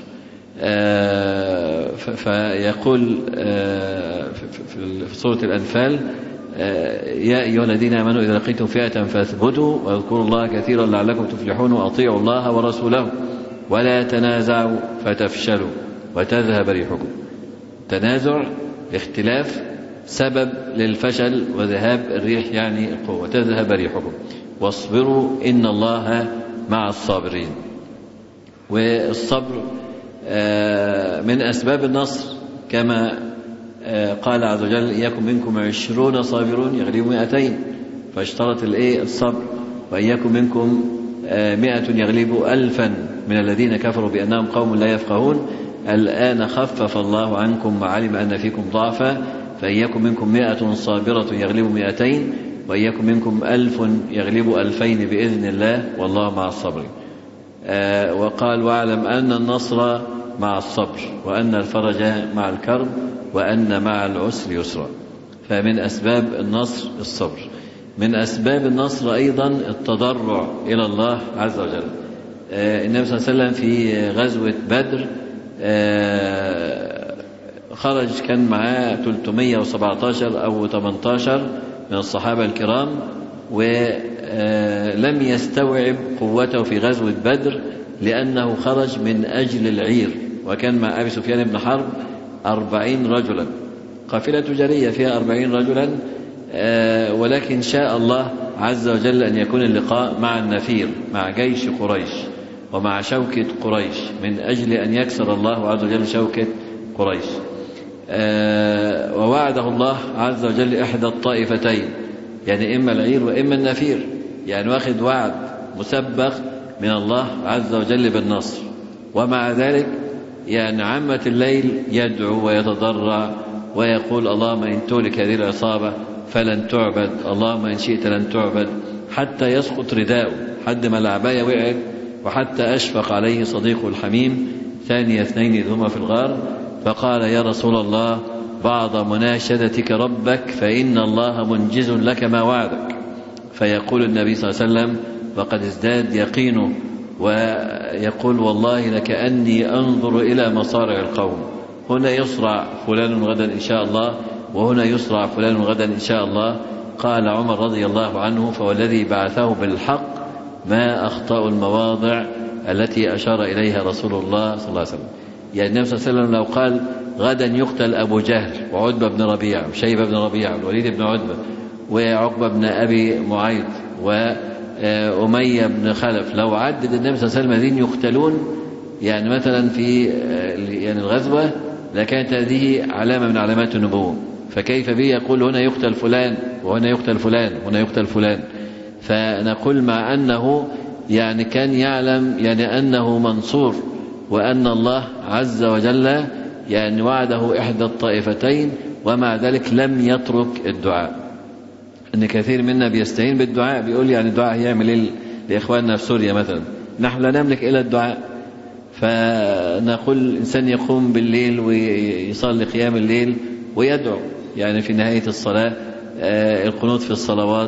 فيقول في سورة الأنفال يا أيها الذين آمنوا إذا لقيتم فئة فاثبتوا واذكروا الله كثيرا لعلكم تفلحون وأطيعوا الله ورسوله ولا تنازعوا فتفشلوا وتذهب ريحكم. تنازع اختلاف سبب للفشل وذهاب الريح يعني القوة، تذهب ريحكم واصبروا إن الله مع الصابرين. والصبر من أسباب النصر، كما قال عز وجل إياكم منكم 20 صابرون يغلبوا 200، فاشترط الصبر. وإياكم منكم 100 يغلبوا 1000 من الذين كفروا بأنهم قوم لا يفقهون الآن خفف الله عنكم وعلم أن فيكم ضعفا فإياكم منكم 100 صابرة يغلبوا 200 وإياكم منكم 1000 يغلبوا 2000 بإذن الله والله مع الصبر. وقال واعلم أن النصر مع الصبر وأن الفرج مع الكرب وأن مع العسر يسرا. فمن أسباب النصر الصبر. من أسباب النصر أيضا التضرع إلى الله عز وجل. النبي صلى الله عليه وسلم في غزوة بدر خرج كان معاه 317 أو 18 من الصحابة الكرام، ولم يستوعب قوته في غزوة بدر لأنه خرج من أجل العير، وكان مع أبي سفيان بن حرب 40 رجلا، قافلة تجارية فيها 40 رجلا، ولكن شاء الله عز وجل أن يكون اللقاء مع النفير، مع جيش قريش ومع شوكة قريش، من أجل أن يكسر الله عز وجل شوكة قريش. ووعده الله عز وجل إحدى الطائفتين، يعني إما العير وإما النفير، يعني واخد وعد مسبق من الله عز وجل بالنصر. ومع ذلك يعني عامة الليل يدعو ويتضرع ويقول اللهم إن تهلك هذه العصابة فلن تعبد، اللهم إن شئت لن تعبد، حتى يسقط رداؤه، حد ما العباية وقعت، وحتى أشفق عليه صديقه الحميم ثاني اثنين إذ هما في الغار فقال يا رسول الله بعض مناشدتك ربك فإن الله منجز لك ما وعدك. فيقول النبي صلى الله عليه وسلم وقد ازداد يقينه ويقول والله لكأني أنظر إلى مصارع القوم، هنا يصرع فلان غدا إن شاء الله وهنا يصرع فلان غدا إن شاء الله. قال عمر رضي الله عنه فوالذي بعثه بالحق ما أخطأ المواضع التي أشار إليها رسول الله صلى الله عليه وسلم. يعني النبي صلى الله عليه وسلم لو قال غدا يقتل أبو جهل وعتبة بن ربيعة وشيبة بن ربيعة والوليد بن عتبة وعقبة بن أبي معيط وأمية بن خلف، لو عدد النبي صلى الله عليه وسلم الذين يقتلون يعني مثلا في يعني الغزوة لكانت هذه علامة من علامات النبوة، فكيف به يقول هنا يقتل فلان وهنا يقتل فلان وهنا يقتل فلان. فنقول مع أنه يعني كان يعلم يعني أنه منصور وأن الله عز وجل يعني وعده إحدى الطائفتين، ومع ذلك لم يترك الدعاء. أن كثير منا بيستعين بالدعاء، بيقول يعني الدعاء يعمل إيه لإخواننا في سوريا مثلا، نحن لا نملك إلا الدعاء. فنقول الإنسان يقوم بالليل ويصلي قيام الليل ويدعو، يعني في نهاية الصلاة القنوت في الصلوات،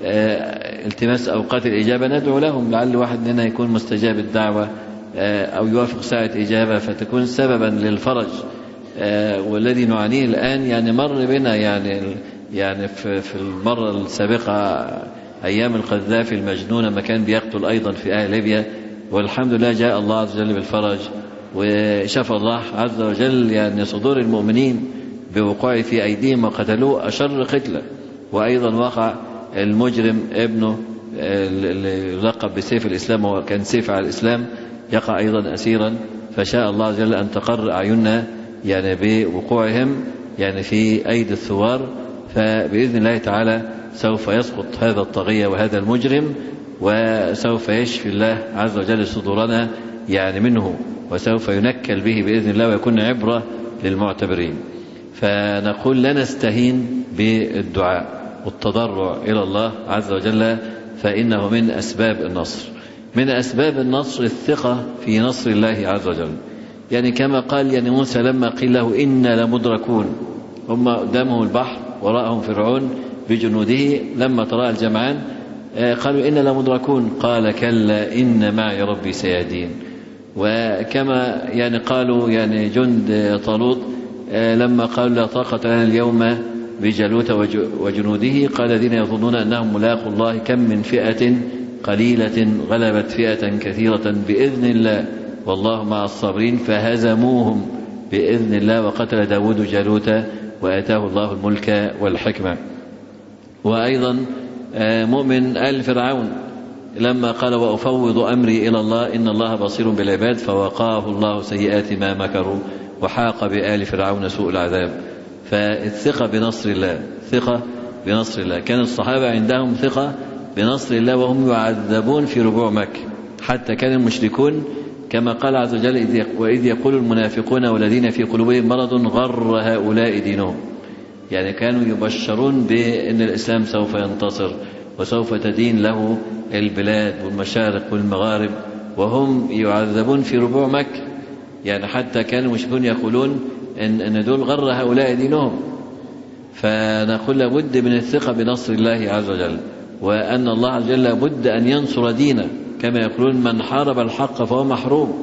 التماس أوقات الإجابة ندعو لهم، لعل واحد مننا يكون مستجاب الدعوة أو يوافق ساعة إجابة فتكون سببا للفرج. والذي نعانيه الآن يعني مر بنا يعني في المرة السابقة أيام القذافي المجنون ما كان بيقتل أيضا في أهل ليبيا، والحمد لله جاء الله عز وجل بالفرج وشفى الله عز وجل يعني صدور المؤمنين بوقوع في أيديهم وقتلوه أشر قتلة. وأيضا وقع المجرم ابنه اللي يلقب بسيف الإسلام وكان سيف على الإسلام يقع أيضا أسيرا، فشاء الله جل أن تقر أعيننا يعني بوقوعهم يعني في أيدي الثوار، فبإذن الله تعالى سوف يسقط هذا الطاغية وهذا المجرم، وسوف يشفي الله عز وجل صدورنا يعني منه، وسوف ينكل به بإذن الله ويكون عبرة للمعتبرين. فنقول لا نستهين بالدعاء والتضرع إلى الله عز وجل، فإنه من أسباب النصر. من أسباب النصر الثقة في نصر الله عز وجل، يعني كما قال يعني موسى لما قيل له إنا لمدركون، هم قدامهم البحر وراءهم فرعون بجنوده، لما تراءى الجمعان قالوا إنا لمدركون، قال كلا إن معي ربي سيهدين. وكما يعني قالوا يعني جند طالوت لما قالوا لا طاقة لنا اليوم بجالوت وجنوده، قال الذين يظنون أنهم ملاقوا الله كم من فئة قليلة غلبت فئة كثيرة بإذن الله والله مع الصابرين فهزموهم بإذن الله وقتل داود جالوت وآتاه الله الملك والحكمة. وأيضا مؤمن آل فرعون لما قال وأفوض أمري إلى الله إن الله بصير بالعباد فوقاه الله سيئات ما مكروا وحاق بآل فرعون سوء العذاب. فالثقة بنصر الله، ثقة بنصر الله. كان الصحابة عندهم ثقة بنصر الله وهم يعذبون في ربوع مكة، حتى كان المشركون كما قال عز وجل وإذ يقول المنافقون والذين في قلوبهم مرض غر هؤلاء دينهم، يعني كانوا يبشرون بأن الإسلام سوف ينتصر وسوف تدين له البلاد والمشارق والمغارب، وهم يعذبون في ربوع مكة. يعني حتى كانوا المشركون يقولون إن دول غر هؤلاء دينهم. فنقول لابد من الثقة بنصر الله عز وجل، وأن الله عز وجل لابد أن ينصر دينه، كما يقولون من حارب الحق فهو محروم.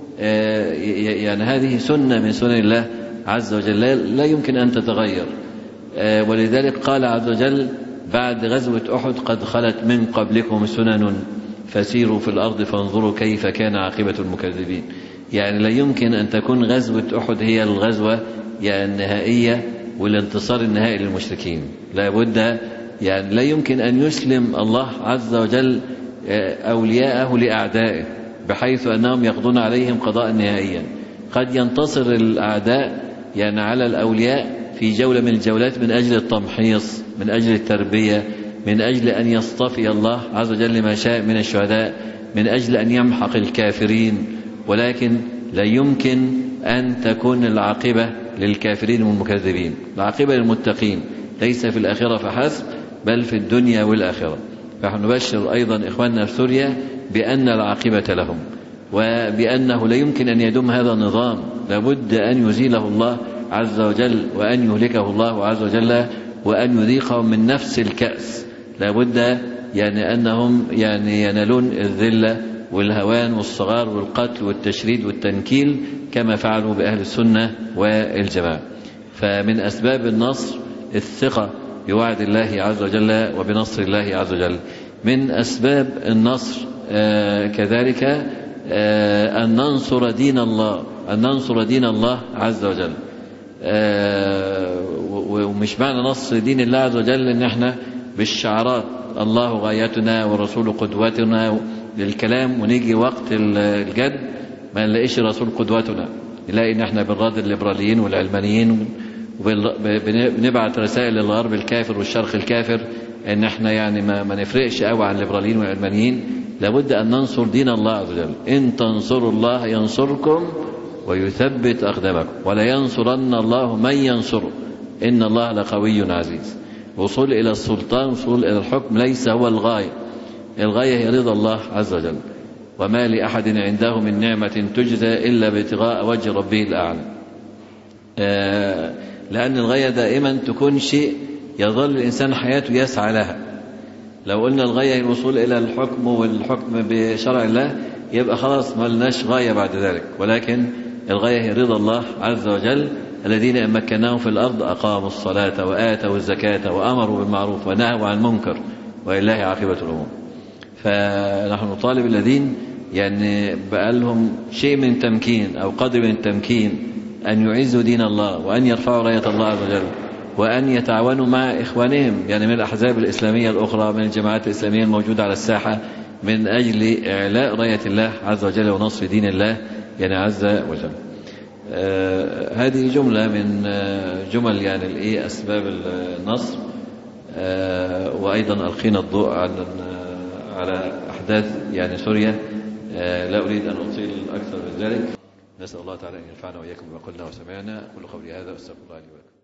يعني هذه سنة من سنن الله عز وجل لا يمكن أن تتغير. ولذلك قال عز وجل بعد غزوة أحد قد خلت من قبلكم سنن فسيروا في الأرض فانظروا كيف كان عاقبة المكذبين. يعني لا يمكن أن تكون غزوة أحد هي الغزوة يعني النهائية والانتصار النهائي للمشركين، لا بد يعني لا يمكن أن يسلم الله عز وجل أولياءه لأعدائه بحيث أنهم يقضون عليهم قضاء نهائيا. قد ينتصر الأعداء يعني على الأولياء في جولة من الجولات من أجل التمحيص، من أجل التربية، من أجل أن يصطفي الله عز وجل ما شاء من الشهداء، من أجل أن يمحق الكافرين. ولكن لا يمكن أن تكون العاقبة للكافرين والمكذبين، العاقبة للمتقين ليس في الآخرة فحسب بل في الدنيا والآخرة. فنحن نبشر أيضا إخواننا في سوريا بأن العاقبة لهم، وبأنه لا يمكن أن يدوم هذا النظام، لابد أن يزيله الله عز وجل وأن يهلكه الله عز وجل وأن يذيقهم من نفس الكأس. لابد يعني أنهم يعني ينالون الذلة والهوان والصغار والقتل والتشريد والتنكيل كما فعلوا بأهل السنة والجماعة. فمن أسباب النصر الثقة بوعد الله عز وجل وبنصر الله عز وجل. من أسباب النصر كذلك أن ننصر دين الله، أن ننصر دين الله عز وجل. ومش معنى نصر دين الله عز وجل إن احنا بالشعارات الله غايتنا والرسول قدوتنا للكلام، ونيجي وقت الجد ما نلاقيش الرسول قدوتنا، نلاقي ان احنا بنراضي الليبراليين والعلمانيين وبنبعت رسائل للغرب الكافر والشرق الكافر ان احنا يعني ما نفرقش قوي عن الليبراليين والعلمانيين. لابد ان ننصر دين الله عز وجل. ان تنصروا الله ينصركم ويثبت اقدامكم ولا ينصرن الله من ينصره ان الله لقوي عزيز. وصول الى السلطان، وصول الى الحكم ليس هو الغاية، الغاية هي رضا الله عز وجل. وما لأحد عنده من نعمة تجزى إلا ابتغاء وجه ربه الأعلى. لأن الغاية دائما تكون شيء يظل الإنسان حياته يسعى لها. لو قلنا الغاية هي الوصول إلى الحكم والحكم بشرع الله يبقى خلاص ما لناش غاية بعد ذلك، ولكن الغاية هي رضا الله عز وجل. الذين إن مكناهم في الأرض أقاموا الصلاة وآتوا الزكاة وأمروا بالمعروف ونهوا عن المنكر ولله عاقبة الأمور. فنحن نطالب الذين يعني بقى لهم شيء من تمكين أو قدر من التمكين أن يعزوا دين الله وأن يرفعوا راية الله عز وجل وأن يتعاونوا مع إخوانهم يعني من الأحزاب الإسلامية الأخرى، من الجماعات الإسلامية الموجودة على الساحة، من أجل إعلاء راية الله عز وجل ونصر دين الله يعني عز وجل. هذه جملة من جمل يعني أسباب النصر. وأيضا ألقينا الضوء على أحداث يعني سوريا. لا أريد أن أطيل أكثر من ذلك. نسأل الله تعالى أن ينفعنا وإياكم بما قلنا وسمعنا. كل قولي هذا واستغفر الله لي ولكم.